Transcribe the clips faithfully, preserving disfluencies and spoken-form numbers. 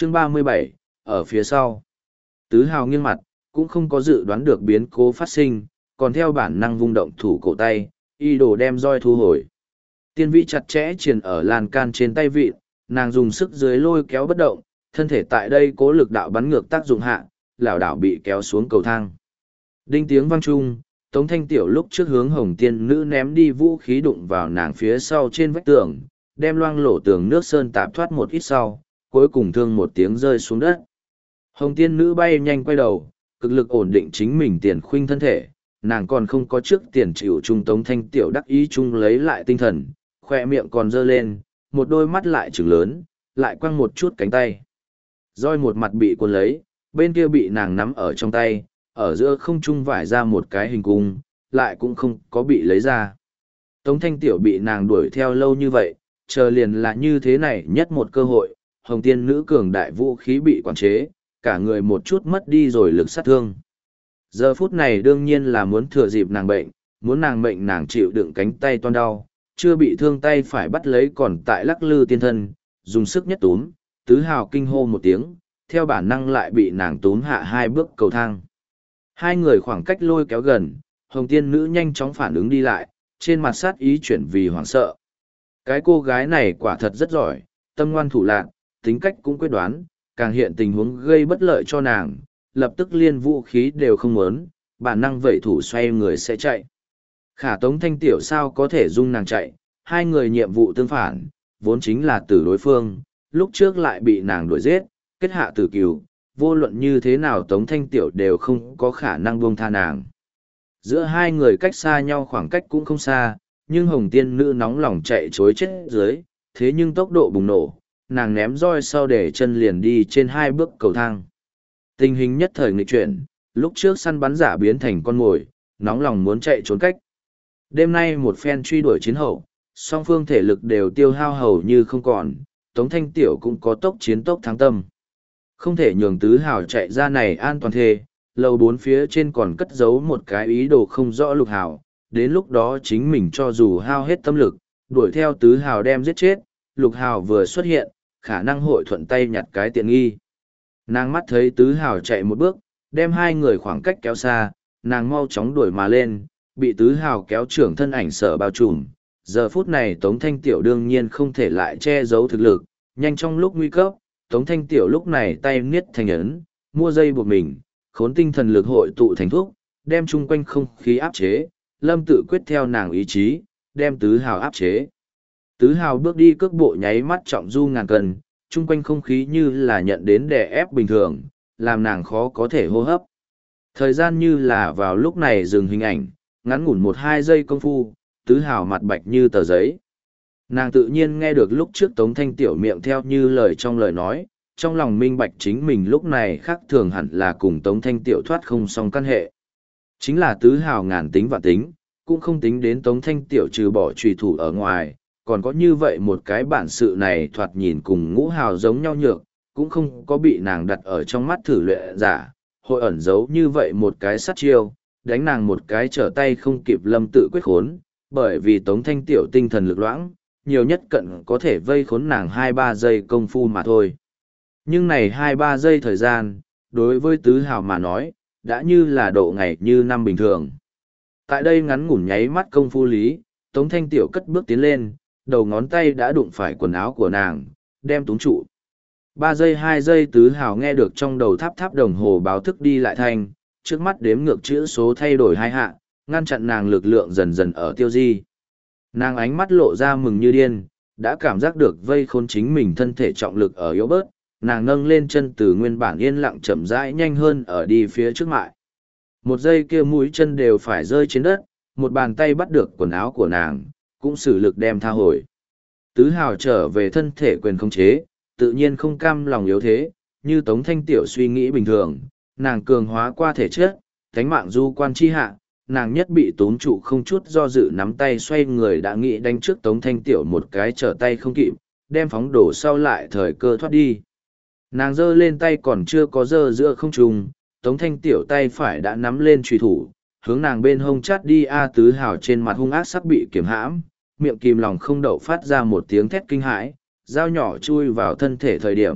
Chương ba mươi bảy, ở phía sau. Tứ hào nghiêng mặt, cũng không có dự đoán được biến cố phát sinh, còn theo bản năng vung động thủ cổ tay, y đồ đem roi thu hồi. Tiên vĩ chặt chẽ triền ở lan can trên tay vịn, nàng dùng sức dưới lôi kéo bất động, thân thể tại đây cố lực đạo bắn ngược tác dụng hạ, lảo đảo bị kéo xuống cầu thang. Đinh tiếng vang trung, Tống Thanh Tiểu lúc trước hướng Hồng Tiên Nữ ném đi vũ khí đụng vào nàng phía sau trên vách tường, đem loang lổ tường nước sơn tạp thoát một ít sau, cuối cùng thương một tiếng rơi xuống đất. Hồng Tiên Nữ bay nhanh quay đầu, cực lực ổn định chính mình tiền khuynh thân thể, nàng còn không có trước tiền chịu trung Tống Thanh Tiểu đắc ý chung lấy lại tinh thần, khoe miệng còn dơ lên, một đôi mắt lại trừng lớn, lại quăng một chút cánh tay. Roi một mặt bị cuốn lấy, bên kia bị nàng nắm ở trong tay, ở giữa không trung vải ra một cái hình cung, lại cũng không có bị lấy ra. Tống Thanh Tiểu bị nàng đuổi theo lâu như vậy, chờ liền là như thế này nhất một cơ hội, Hồng Tiên Nữ cường đại vũ khí bị quản chế, cả người một chút mất đi rồi lực sát thương. Giờ phút này đương nhiên là muốn thừa dịp nàng bệnh, muốn nàng bệnh nàng chịu đựng cánh tay toan đau, chưa bị thương tay phải bắt lấy còn tại lắc lư tiên thân, dùng sức nhất túm, tứ hào kinh hô một tiếng, theo bản năng lại bị nàng túm hạ hai bước cầu thang. Hai người khoảng cách lôi kéo gần, Hồng Tiên Nữ nhanh chóng phản ứng đi lại, trên mặt sát ý chuyển vì hoảng sợ. Cái cô gái này quả thật rất giỏi, tâm ngoan thủ lạn, tính cách cũng quyết đoán, càng hiện tình huống gây bất lợi cho nàng, lập tức liên vũ khí đều không muốn, bản năng vậy thủ xoay người sẽ chạy. Khả Tống Thanh Tiểu sao có thể dung nàng chạy, hai người nhiệm vụ tương phản, vốn chính là tử đối phương, lúc trước lại bị nàng đuổi giết, kết hạ tử cừu, vô luận như thế nào Tống Thanh Tiểu đều không có khả năng buông tha nàng. Giữa hai người cách xa nhau khoảng cách cũng không xa, nhưng Hồng Tiên Nữ nóng lòng chạy chối chết dưới, thế nhưng tốc độ bùng nổ, nàng ném roi sau để chân liền đi trên hai bước cầu thang. Tình hình nhất thời nghịch chuyển, lúc trước săn bắn giả biến thành con mồi, nóng lòng muốn chạy trốn cách. Đêm nay một phen truy đuổi chiến hậu, song phương thể lực đều tiêu hao hầu như không còn, Tống Thanh Tiểu cũng có tốc chiến tốc thắng tâm. Không thể nhường tứ hào chạy ra này an toàn thê, lầu bốn phía trên còn cất giấu một cái ý đồ không rõ lục hào, đến lúc đó chính mình cho dù hao hết tâm lực, đuổi theo tứ hào đem giết chết, lục hào vừa xuất hiện, khả năng hội thuận tay nhặt cái tiện nghi. Nàng mắt thấy tứ hào chạy một bước, đem hai người khoảng cách kéo xa, nàng mau chóng đuổi mà lên, bị tứ hào kéo trưởng thân ảnh sở bao trùm. Giờ phút này Tống Thanh Tiểu đương nhiên không thể lại che giấu thực lực, nhanh trong lúc nguy cấp, Tống Thanh Tiểu lúc này tay niết thành ấn, mua dây buộc mình, khốn tinh thần lực hội tụ thành thuốc, đem chung quanh không khí áp chế, lâm tự quyết theo nàng ý chí, đem tứ hào áp chế. Tứ hào bước đi cước bộ nháy mắt trọng du ngàn cân, chung quanh không khí như là nhận đến đè ép bình thường, làm nàng khó có thể hô hấp. Thời gian như là vào lúc này dừng hình ảnh, ngắn ngủn một hai giây công phu, tứ hào mặt bạch như tờ giấy. Nàng tự nhiên nghe được lúc trước Tống Thanh Tiểu miệng theo như lời trong lời nói, trong lòng minh bạch chính mình lúc này khác thường hẳn là cùng Tống Thanh Tiểu thoát không xong căn hệ. Chính là tứ hào ngàn tính vạn tính, cũng không tính đến Tống Thanh Tiểu trừ bỏ trùy thủ ở ngoài, còn có như vậy một cái bản sự này thoạt nhìn cùng ngũ hào giống nhau nhược, cũng không có bị nàng đặt ở trong mắt thử luyện giả, hội ẩn giấu như vậy một cái sát chiêu, đánh nàng một cái trở tay không kịp lâm tự quyết khốn, bởi vì Tống Thanh Tiểu tinh thần lực loãng, nhiều nhất cận có thể vây khốn nàng hai ba giây công phu mà thôi. Nhưng này hai ba giây thời gian, đối với tứ hào mà nói, đã như là độ ngày như năm bình thường. Tại đây ngắn ngủn nháy mắt công phu lý, Tống Thanh Tiểu cất bước tiến lên, đầu ngón tay đã đụng phải quần áo của nàng, đem túng trụ. Ba giây hai giây tứ hào nghe được trong đầu tháp tháp đồng hồ báo thức đi lại thanh, trước mắt đếm ngược chữ số thay đổi hai hạ, ngăn chặn nàng lực lượng dần dần ở tiêu di. Nàng ánh mắt lộ ra mừng như điên, đã cảm giác được vây khốn chính mình thân thể trọng lực ở yếu bớt, nàng nâng lên chân từ nguyên bản yên lặng chậm rãi nhanh hơn ở đi phía trước mại. Một giây kia mũi chân đều phải rơi trên đất, một bàn tay bắt được quần áo của nàng, cũng sử lực đem tha hồi. Tứ hào trở về thân thể quyền khống chế, tự nhiên không cam lòng yếu thế, như Tống Thanh Tiểu suy nghĩ bình thường, nàng cường hóa qua thể chất, thánh mạng du quan chi hạ, nàng nhất bị tốn trụ không chút do dự nắm tay xoay người đã nghĩ đánh trước Tống Thanh Tiểu một cái trở tay không kịp, đem phóng đổ sau lại thời cơ thoát đi. Nàng giơ lên tay còn chưa có giơ giữa không trung, Tống Thanh Tiểu tay phải đã nắm lên trùy thủ, hướng nàng bên hông chát đi. A tứ hào trên mặt hung ác sắp bị kiểm hãm, miệng kìm lòng không đậu phát ra một tiếng thét kinh hãi, dao nhỏ chui vào thân thể thời điểm,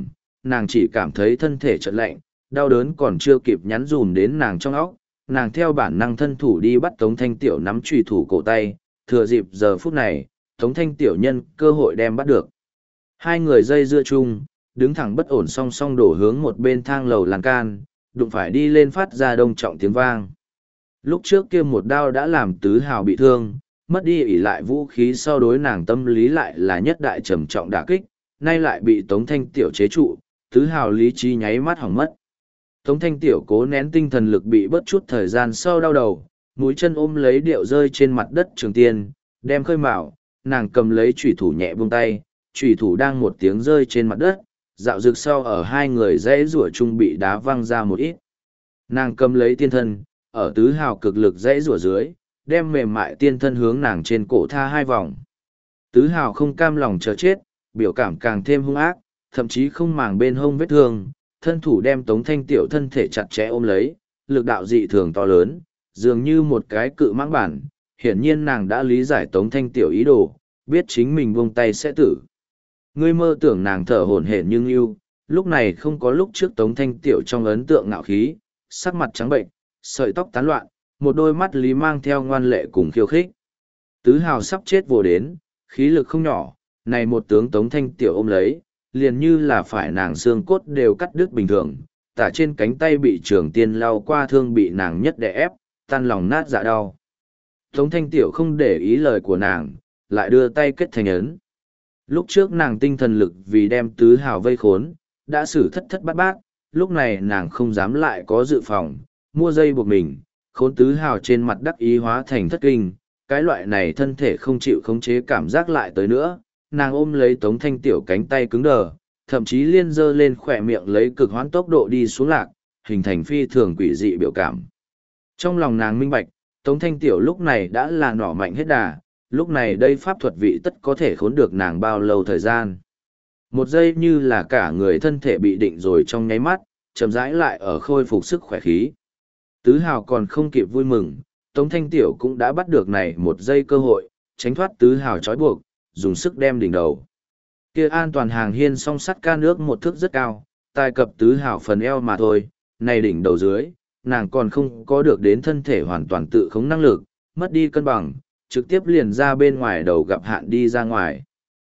nàng chỉ cảm thấy thân thể chợt lạnh, đau đớn còn chưa kịp nhắn dùm đến nàng trong óc, nàng theo bản năng thân thủ đi bắt Tống Thanh Tiểu nắm chùy thủ cổ tay, thừa dịp giờ phút này, Tống Thanh Tiểu nhân cơ hội đem bắt được. Hai người dây dưa chung, đứng thẳng bất ổn song song đổ hướng một bên thang lầu lan can, đụng phải đi lên phát ra đông trọng tiếng vang. Lúc trước kia một đao đã làm Tứ Hào bị thương, mất đi ỷ lại vũ khí sau đối nàng tâm lý lại là nhất đại trầm trọng đả kích, nay lại bị Tống Thanh Tiểu chế trụ, Tứ Hào lý trí nháy mắt hỏng mất. Tống Thanh Tiểu cố nén tinh thần lực bị bớt chút thời gian sau đau đầu, mũi chân ôm lấy điệu rơi trên mặt đất Trường Tiên, đem khơi mào, nàng cầm lấy chủy thủ nhẹ buông tay, chủy thủ đang một tiếng rơi trên mặt đất, dạo rực sau ở hai người dãy rủa chung bị đá văng ra một ít. Nàng cầm lấy tiên thân, ở Tứ Hào cực lực dãy rủa dưới, đem mềm mại tiên thân hướng nàng trên cổ tha hai vòng. Tứ Hào không cam lòng chờ chết, biểu cảm càng thêm hung ác, thậm chí không màng bên hông vết thương, thân thủ đem Tống Thanh Tiểu thân thể chặt chẽ ôm lấy, lực đạo dị thường to lớn, dường như một cái cự mãng bản, hiển nhiên nàng đã lý giải Tống Thanh Tiểu ý đồ, biết chính mình buông tay sẽ tử. Ngươi mơ tưởng nàng thở hổn hển nhưng yêu, lúc này không có lúc trước Tống Thanh Tiểu trong ấn tượng ngạo khí, sắc mặt trắng bệnh, sợi tóc tán loạn, một đôi mắt lý mang theo ngoan lệ cùng khiêu khích. Tứ Hào sắp chết vồ đến, khí lực không nhỏ, này một tướng Tống Thanh Tiểu ôm lấy, liền như là phải nàng xương cốt đều cắt đứt bình thường, tả trên cánh tay bị Trường Tiên lao qua thương bị nàng nhất đè ép, tan lòng nát dạ đau. Tống Thanh Tiểu không để ý lời của nàng, lại đưa tay kết thành ấn. Lúc trước nàng tinh thần lực vì đem Tứ Hào vây khốn, đã xử thất thất bát bát, lúc này nàng không dám lại có dự phòng, mua dây buộc mình, khốn Tứ Hào trên mặt đắc ý hóa thành thất kinh, cái loại này thân thể không chịu khống chế cảm giác lại tới nữa, nàng ôm lấy Tống Thanh Tiểu cánh tay cứng đờ, thậm chí liên dơ lên khỏe miệng lấy cực hoãn tốc độ đi xuống lạc, hình thành phi thường quỷ dị biểu cảm. Trong lòng nàng minh bạch, Tống Thanh Tiểu lúc này đã là nỏ mạnh hết đà, lúc này đây pháp thuật vị tất có thể khốn được nàng bao lâu thời gian. Một giây như là cả người thân thể bị định rồi trong nháy mắt, chậm rãi lại ở khôi phục sức khỏe khí. Tứ Hào còn không kịp vui mừng, Tống Thanh Tiểu cũng đã bắt được này một giây cơ hội, tránh thoát Tứ Hào trói buộc, dùng sức đem đỉnh đầu. Kia an toàn hàng hiên song sắt ca nước một thước rất cao, tài cập Tứ Hào phần eo mà thôi, này đỉnh đầu dưới, nàng còn không có được đến thân thể hoàn toàn tự khống năng lực, mất đi cân bằng, trực tiếp liền ra bên ngoài đầu gặp hạn đi ra ngoài.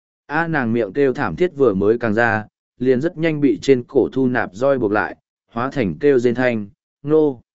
A nàng miệng kêu thảm thiết vừa mới càng ra, liền rất nhanh bị trên cổ thu nạp roi buộc lại, hóa thành kêu rên thanh, nô.